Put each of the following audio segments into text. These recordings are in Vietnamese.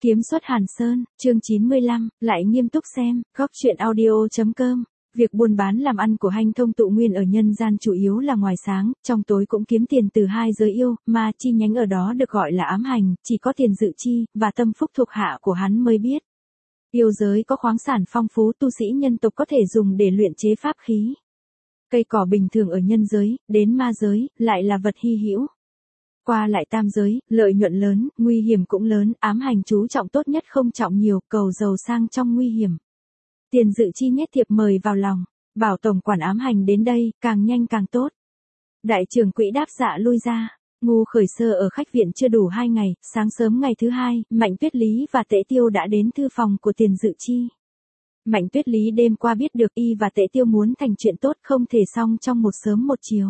Kiếm xuất Hàn Sơn, chương 95, lại nghiêm túc xem, góc truyện audio.com. Việc buôn bán làm ăn của Hanh Thông Tụ Nguyên ở nhân gian chủ yếu là ngoài sáng, trong tối cũng kiếm tiền từ hai giới yêu, mà chi nhánh ở đó được gọi là ám hành, chỉ có Tiền Dự Chi, và Tâm Phúc thuộc hạ của hắn mới biết. Yêu giới có khoáng sản phong phú, tu sĩ nhân tộc có thể dùng để luyện chế pháp khí. Cây cỏ bình thường ở nhân giới, đến ma giới, lại là vật hy hữu. Qua lại tam giới, lợi nhuận lớn, nguy hiểm cũng lớn, ám hành chú trọng tốt nhất không trọng nhiều, cầu giàu sang trong nguy hiểm. Tiền Dự Chi nhét thiệp mời vào lòng, bảo tổng quản ám hành đến đây, càng nhanh càng tốt. Đại trưởng quỹ đáp dạ lui ra, Ngu Khởi Sơ ở khách viện chưa đủ 2 ngày, sáng sớm ngày thứ 2, Mạnh Tuyết Lý và Tế Tiêu đã đến thư phòng của Tiền Dự Chi. Mạnh Tuyết Lý đêm qua biết được y và Tế Tiêu muốn thành chuyện tốt không thể xong trong một sớm một chiều.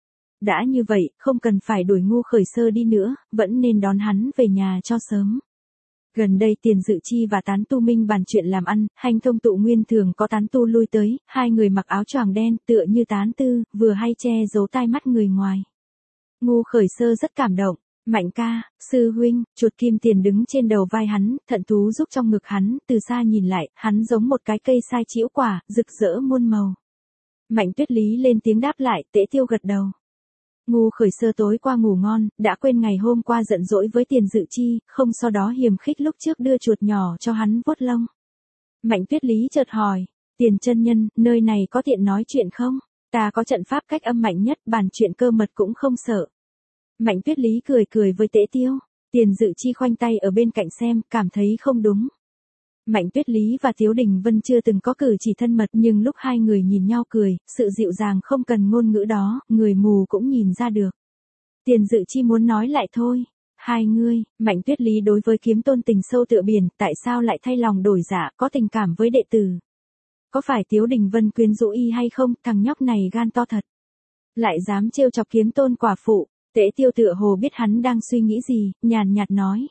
Đã như vậy, không cần phải đuổi Ngu Khởi Sơ đi nữa, vẫn nên đón hắn về nhà cho sớm. Gần đây Tiền Dự Chi và tán tu Minh bàn chuyện làm ăn, Hanh Thông Tụ Nguyên thường có tán tu lui tới, hai người mặc áo choàng đen tựa như tán tư, vừa hay che giấu tai mắt người ngoài. Ngu Khởi Sơ rất cảm động, Mạnh ca, sư huynh, chuột kim tiền đứng trên đầu vai hắn, thận thú giúp trong ngực hắn, từ xa nhìn lại, hắn giống một cái cây sai chĩu quả, rực rỡ muôn màu. Mạnh Tuyết Lý lên tiếng đáp lại, Tế Tiêu gật đầu. Ngu Khởi Sơ tối qua ngủ ngon, đã quên ngày hôm qua giận dỗi với Tiền Dự Chi, không sau đó hiềm khích lúc trước đưa chuột nhỏ cho hắn vuốt lông. Mạnh Tuyết Lý chợt hỏi, Tiền chân nhân, nơi này có tiện nói chuyện không? Ta có trận pháp cách âm mạnh nhất, bàn chuyện cơ mật cũng không sợ. Mạnh Tuyết Lý cười cười với Tế Tiêu, Tiền Dự Chi khoanh tay ở bên cạnh xem, cảm thấy không đúng. Mạnh Tuyết Lý và Tiếu Đình Vân chưa từng có cử chỉ thân mật nhưng lúc hai người nhìn nhau cười, sự dịu dàng không cần ngôn ngữ đó, người mù cũng nhìn ra được. Tiền Dự Chi muốn nói lại thôi. Hai ngươi, Mạnh Tuyết Lý đối với Kiếm Tôn tình sâu tựa biển, tại sao lại thay lòng đổi dạ, có tình cảm với đệ tử? Có phải Tiếu Đình Vân quyến rũ y hay không, thằng nhóc này gan to thật. Lại dám trêu chọc Kiếm Tôn quả phụ, Tế Tiêu tựa hồ biết hắn đang suy nghĩ gì, nhàn nhạt nói.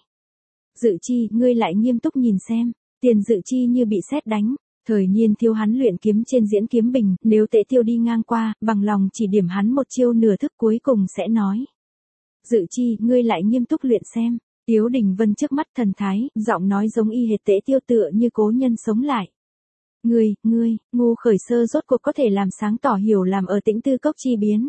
Dự Chi, ngươi lại nghiêm túc nhìn xem. Tiền Dự Chi như bị sét đánh, thời nhiên thiếu hắn luyện kiếm trên diễn kiếm bình, nếu Tế Tiêu đi ngang qua, bằng lòng chỉ điểm hắn một chiêu nửa thức cuối cùng sẽ nói. Dự Chi, ngươi lại nghiêm túc luyện xem. Tiếu Đình Vân trước mắt thần thái, giọng nói giống y hệt Tế Tiêu tựa như cố nhân sống lại. Ngươi, Ngu Khởi Sơ rốt cuộc có thể làm sáng tỏ hiểu làm ở Tĩnh Tư Cốc chi biến.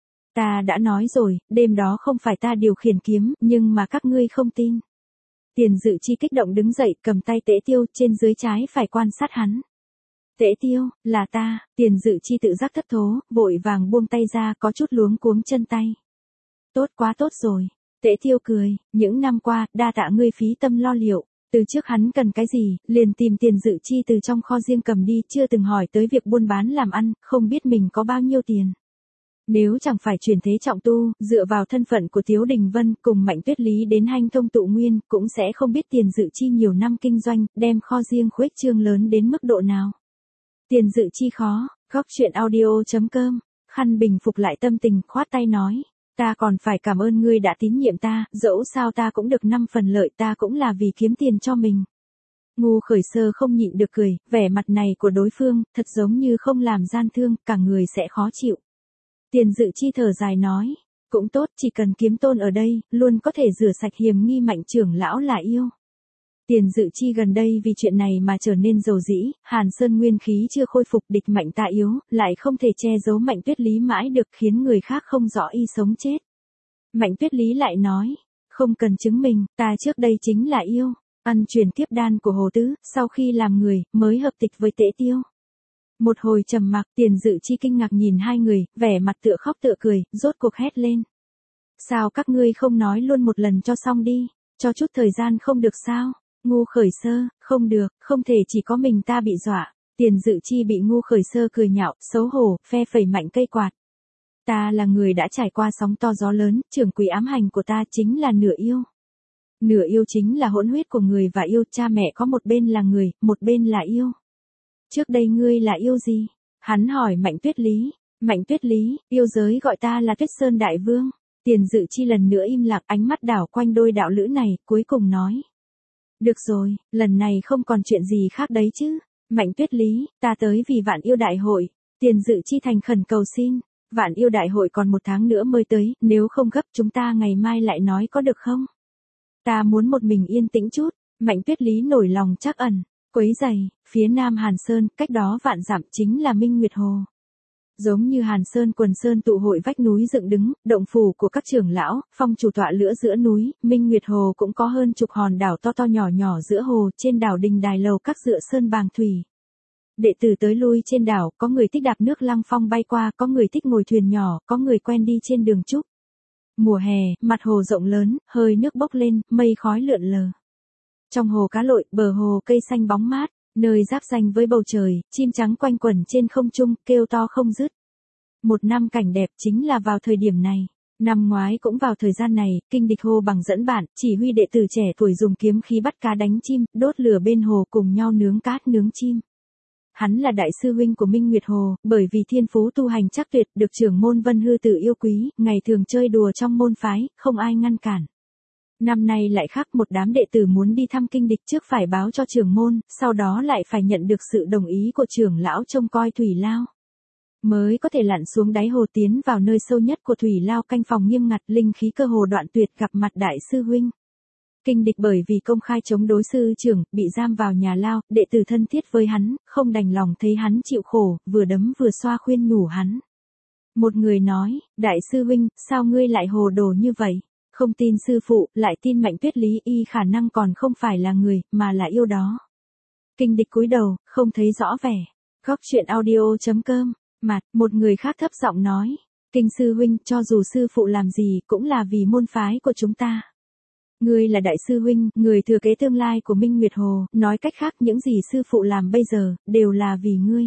Ta đã nói rồi, đêm đó không phải ta điều khiển kiếm, nhưng mà các ngươi không tin. Tiền Dự Chi kích động đứng dậy, cầm tay Tế Tiêu, trên dưới trái phải quan sát hắn. Tế Tiêu, là ta, Tiền Dự Chi tự giác thất thố, vội vàng buông tay ra, có chút luống cuống chân tay. Tốt quá tốt rồi. Tế Tiêu cười, những năm qua, đa tạ ngươi phí tâm lo liệu. Từ trước hắn cần cái gì, liền tìm Tiền Dự Chi từ trong kho riêng cầm đi, chưa từng hỏi tới việc buôn bán làm ăn, không biết mình có bao nhiêu tiền. Nếu chẳng phải chuyển thế trọng tu, dựa vào thân phận của Tiếu Đình Vân cùng Mạnh Tuyết Lý đến Hanh Thông Tụ Nguyên, cũng sẽ không biết Tiền Dự Chi nhiều năm kinh doanh, đem kho riêng khuếch trương lớn đến mức độ nào. Tiền Dự Chi khó, góc truyện audio.com, khăn bình phục lại tâm tình, khoát tay nói. Ta còn phải cảm ơn ngươi đã tín nhiệm ta, dẫu sao ta cũng được 5 phần lợi, ta cũng là vì kiếm tiền cho mình. Ngu Khởi Sơ không nhịn được cười, vẻ mặt này của đối phương, thật giống như không làm gian thương, cả người sẽ khó chịu. Tiền Dự Chi thở dài nói, cũng tốt, chỉ cần Kiếm Tôn ở đây, luôn có thể rửa sạch hiềm nghi Mạnh trưởng lão là yêu. Tiền Dự Chi gần đây vì chuyện này mà trở nên dầu dĩ, Hàn Sơn nguyên khí chưa khôi phục, địch mạnh ta yếu, lại không thể che giấu Mạnh Tuyết Lý mãi được, khiến người khác không rõ y sống chết. Mạnh Tuyết Lý lại nói, không cần chứng minh, ta trước đây chính là yêu, ăn truyền tiếp đan của Hồ Tứ, sau khi làm người, mới hợp tịch với Tế Tiêu. Một hồi trầm mặc, Tiền Dự Chi kinh ngạc nhìn hai người, vẻ mặt tựa khóc tựa cười, rốt cuộc hét lên. Sao các ngươi không nói luôn một lần cho xong đi, cho chút thời gian không được sao? Ngu Khởi Sơ, không được, không thể chỉ có mình ta bị dọa. Tiền Dự Chi bị Ngu Khởi Sơ cười nhạo, xấu hổ, phe phẩy mạnh cây quạt. Ta là người đã trải qua sóng to gió lớn, trưởng quỹ ám hành của ta chính là nửa yêu. Nửa yêu chính là hỗn huyết của người và yêu, cha mẹ có một bên là người, một bên là yêu. Trước đây ngươi là yêu gì? Hắn hỏi Mạnh Tuyết Lý. Mạnh Tuyết Lý, yêu giới gọi ta là Tuyết Sơn Đại Vương. Tiền Dự Chi lần nữa im lặng, ánh mắt đảo quanh đôi đạo lữ này, cuối cùng nói. Được rồi, lần này không còn chuyện gì khác đấy chứ. Mạnh Tuyết Lý, ta tới vì Vạn Yêu Đại Hội. Tiền Dự Chi thành khẩn cầu xin. Vạn Yêu Đại Hội còn 1 tháng nữa mới tới, nếu không gấp chúng ta ngày mai lại nói có được không? Ta muốn một mình yên tĩnh chút. Mạnh Tuyết Lý nổi lòng trắc ẩn, quấy giày, phía nam Hàn Sơn, cách đó vạn dặm chính là Minh Nguyệt Hồ. Giống như Hàn Sơn quần sơn tụ hội vách núi dựng đứng, động phủ của các trưởng lão, phong chủ tọa lửa giữa núi, Minh Nguyệt Hồ cũng có hơn chục hòn đảo to to nhỏ nhỏ giữa hồ, trên đảo đình đài lầu các dựa sơn bàng thủy. Đệ tử tới lui trên đảo, có người thích đạp nước lăng phong bay qua, có người thích ngồi thuyền nhỏ, có người quen đi trên đường trúc. Mùa hè, mặt hồ rộng lớn, hơi nước bốc lên, mây khói lượn lờ. Trong hồ cá lội, bờ hồ cây xanh bóng mát, nơi giáp ranh với bầu trời, chim trắng quanh quẩn trên không trung, kêu to không dứt. Một năm cảnh đẹp chính là vào thời điểm này. Năm ngoái cũng vào thời gian này, Kinh Địch Hồ Bằng dẫn bạn, chỉ huy đệ tử trẻ tuổi dùng kiếm khí bắt cá đánh chim, đốt lửa bên hồ cùng nhau nướng cát nướng chim. Hắn là đại sư huynh của Minh Nguyệt Hồ, bởi vì thiên phú tu hành chắc tuyệt, được trưởng môn Vân Hư Tử yêu quý, ngày thường chơi đùa trong môn phái, không ai ngăn cản. Năm nay lại khác, một đám đệ tử muốn đi thăm Kinh Địch trước phải báo cho trưởng môn, sau đó lại phải nhận được sự đồng ý của trưởng lão trông coi thủy lao. Mới có thể lặn xuống đáy hồ tiến vào nơi sâu nhất của thủy lao, canh phòng nghiêm ngặt, linh khí cơ hồ đoạn tuyệt, gặp mặt đại sư huynh. Kinh Địch bởi vì công khai chống đối sư trưởng, bị giam vào nhà lao, đệ tử thân thiết với hắn, không đành lòng thấy hắn chịu khổ, vừa đấm vừa xoa khuyên nhủ hắn. Một người nói, đại sư huynh, sao ngươi lại hồ đồ như vậy? Không tin sư phụ, lại tin Mạnh Tuyết Lý, y khả năng còn không phải là người, mà là yêu đó. Kinh Địch cúi đầu, không thấy rõ vẻ. Góc truyện audio.com, mặt, một người khác thấp giọng nói. Kinh sư huynh, cho dù sư phụ làm gì, cũng là vì môn phái của chúng ta. Ngươi là đại sư huynh, người thừa kế tương lai của Minh Nguyệt Hồ, nói cách khác những gì sư phụ làm bây giờ, đều là vì ngươi.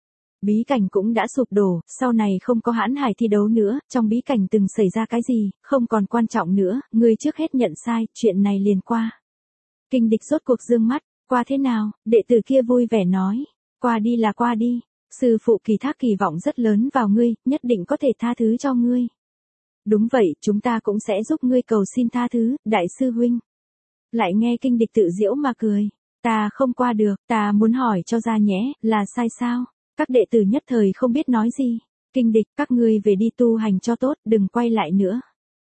Bí cảnh cũng đã sụp đổ, sau này không có hãn hải thi đấu nữa, trong bí cảnh từng xảy ra cái gì, không còn quan trọng nữa, ngươi trước hết nhận sai, chuyện này liền qua. Kinh Địch rốt cuộc dương mắt, qua thế nào, đệ tử kia vui vẻ nói, qua đi là qua đi, sư phụ kỳ thác kỳ vọng rất lớn vào ngươi, nhất định có thể tha thứ cho ngươi. Đúng vậy, chúng ta cũng sẽ giúp ngươi cầu xin tha thứ, đại sư huynh. Lại nghe Kinh Địch tự giễu mà cười, ta không qua được, ta muốn hỏi cho ra nhé, là sai sao? Các đệ tử nhất thời không biết nói gì. Kinh Địch, các ngươi về đi tu hành cho tốt, đừng quay lại nữa.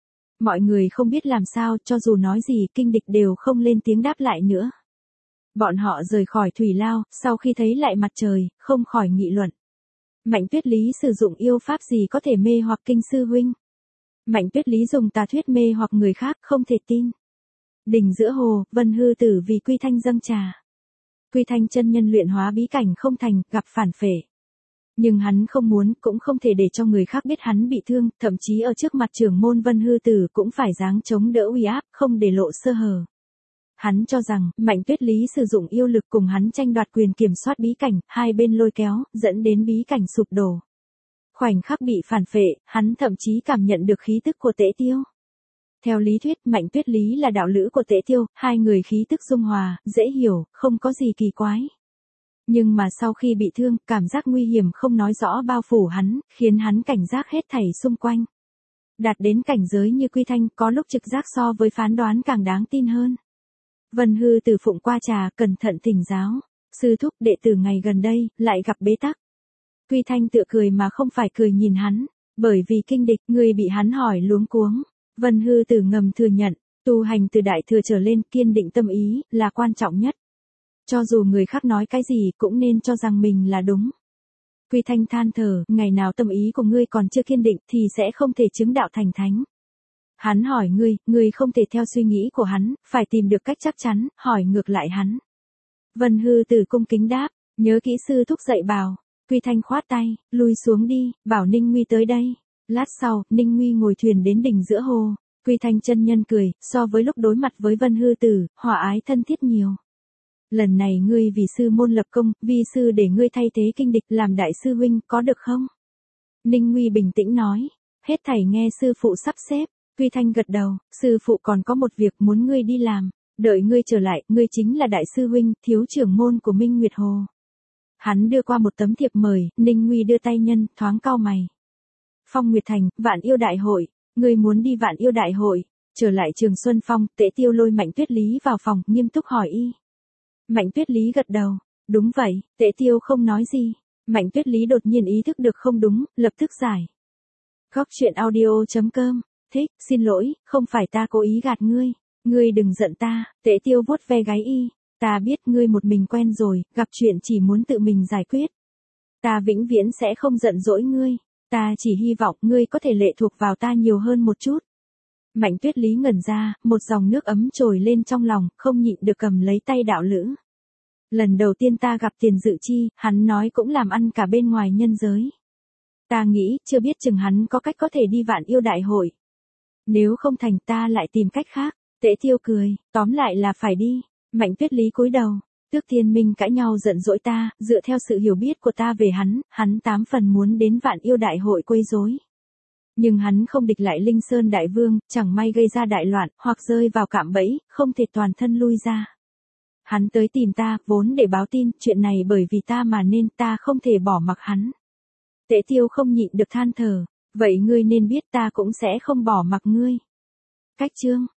Mọi người không biết làm sao, cho dù nói gì, Kinh Địch đều không lên tiếng đáp lại nữa. Bọn họ rời khỏi thủy lao, sau khi thấy lại mặt trời, không khỏi nghị luận. Mạnh Tuyết Lý sử dụng yêu pháp gì có thể mê hoặc Kinh sư huynh? Mạnh Tuyết Lý dùng tà thuyết mê hoặc người khác, không thể tin. Đỉnh giữa hồ, Vân Hư Tử vì Quy Thanh dâng trà. Quy Thanh chân nhân luyện hóa bí cảnh không thành, gặp phản phệ. Nhưng hắn không muốn, cũng không thể để cho người khác biết hắn bị thương, thậm chí ở trước mặt trưởng môn Vân Hư Tử cũng phải dáng chống đỡ uy áp, không để lộ sơ hở. Hắn cho rằng, Mạnh Tuyết Lý sử dụng yêu lực cùng hắn tranh đoạt quyền kiểm soát bí cảnh, hai bên lôi kéo, dẫn đến bí cảnh sụp đổ. Khoảnh khắc bị phản phệ, hắn thậm chí cảm nhận được khí tức của Tế Tiêu. Theo lý thuyết, Mạnh Tuyết Lý là đạo lữ của Tế Tiêu, hai người khí tức dung hòa, dễ hiểu, không có gì kỳ quái. Nhưng mà sau khi bị thương, cảm giác nguy hiểm không nói rõ bao phủ hắn, khiến hắn cảnh giác hết thảy xung quanh. Đạt đến cảnh giới như Quy Thanh, có lúc trực giác so với phán đoán càng đáng tin hơn. Vân Hư Tử phụng qua trà, cẩn thận thỉnh giáo. Sư thúc, đệ tử ngày gần đây, lại gặp bế tắc. Quy Thanh tựa cười mà không phải cười nhìn hắn, bởi vì Kinh Địch, người bị hắn hỏi luống cuống. Vân Hư Tử ngầm thừa nhận, tu hành từ đại thừa trở lên, kiên định tâm ý, là quan trọng nhất. Cho dù người khác nói cái gì, cũng nên cho rằng mình là đúng. Quy Thanh than thở, ngày nào tâm ý của ngươi còn chưa kiên định, thì sẽ không thể chứng đạo thành thánh. Hắn hỏi ngươi không thể theo suy nghĩ của hắn, phải tìm được cách chắc chắn, hỏi ngược lại hắn. Vân Hư Tử cung kính đáp, nhớ kỹ sư thúc dạy bảo. Quy Thanh khoát tay, lui xuống đi, bảo Ninh Nguy tới đây. Lát sau, Ninh Nguy ngồi thuyền đến đỉnh giữa hồ. Quy Thanh chân nhân cười, so với lúc đối mặt với Vân Hư Tử, hòa ái thân thiết nhiều. Lần này ngươi vì sư môn lập công, vi sư để ngươi thay thế Kinh Địch làm đại sư huynh, có được không? Ninh Nguy bình tĩnh nói, hết thảy nghe sư phụ sắp xếp. Quy Thanh gật đầu, sư phụ còn có một việc muốn ngươi đi làm. Đợi ngươi trở lại, ngươi chính là đại sư huynh, thiếu trưởng môn của Minh Nguyệt Hồ. Hắn đưa qua một tấm thiệp mời, Ninh Nguy đưa tay nhân, thoáng cau mày. Phong Nguyệt Thành, Vạn Yêu Đại Hội, ngươi muốn đi Vạn Yêu Đại Hội, trở lại Trường Xuân Phong, Tế Tiêu lôi Mạnh Tuyết Lý vào phòng, nghiêm túc hỏi y. Mạnh Tuyết Lý gật đầu, đúng vậy, Tế Tiêu không nói gì. Mạnh Tuyết Lý đột nhiên ý thức được không đúng, lập tức giải. Góc truyện audio.com, thích, xin lỗi, không phải ta cố ý gạt ngươi. Ngươi đừng giận ta, Tế Tiêu vuốt ve gáy y. Ta biết ngươi một mình quen rồi, gặp chuyện chỉ muốn tự mình giải quyết. Ta vĩnh viễn sẽ không giận dỗi ngươi. Ta chỉ hy vọng ngươi có thể lệ thuộc vào ta nhiều hơn một chút. Mạnh Tuyết Lý ngẩn ra, một dòng nước ấm trồi lên trong lòng, không nhịn được cầm lấy tay Đạo Lữ. Lần đầu tiên ta gặp Tiền Dự Chi, hắn nói cũng làm ăn cả bên ngoài nhân giới. Ta nghĩ, chưa biết chừng hắn có cách có thể đi Vạn Yêu Đại hội. Nếu không thành ta lại tìm cách khác. Tế Tiêu cười, tóm lại là phải đi. Mạnh Tuyết Lý cúi đầu. Tước Thiên Minh cãi nhau giận dỗi ta, dựa theo sự hiểu biết của ta về hắn 8 phần muốn đến Vạn Yêu Đại hội quấy rối. Nhưng hắn không địch lại Linh Sơn Đại Vương, chẳng may gây ra đại loạn, hoặc rơi vào cạm bẫy, không thể toàn thân lui ra. Hắn tới tìm ta, vốn để báo tin, chuyện này bởi vì ta mà nên ta không thể bỏ mặc hắn. Tế Tiêu không nhịn được than thở, vậy ngươi nên biết ta cũng sẽ không bỏ mặc ngươi. Cách chương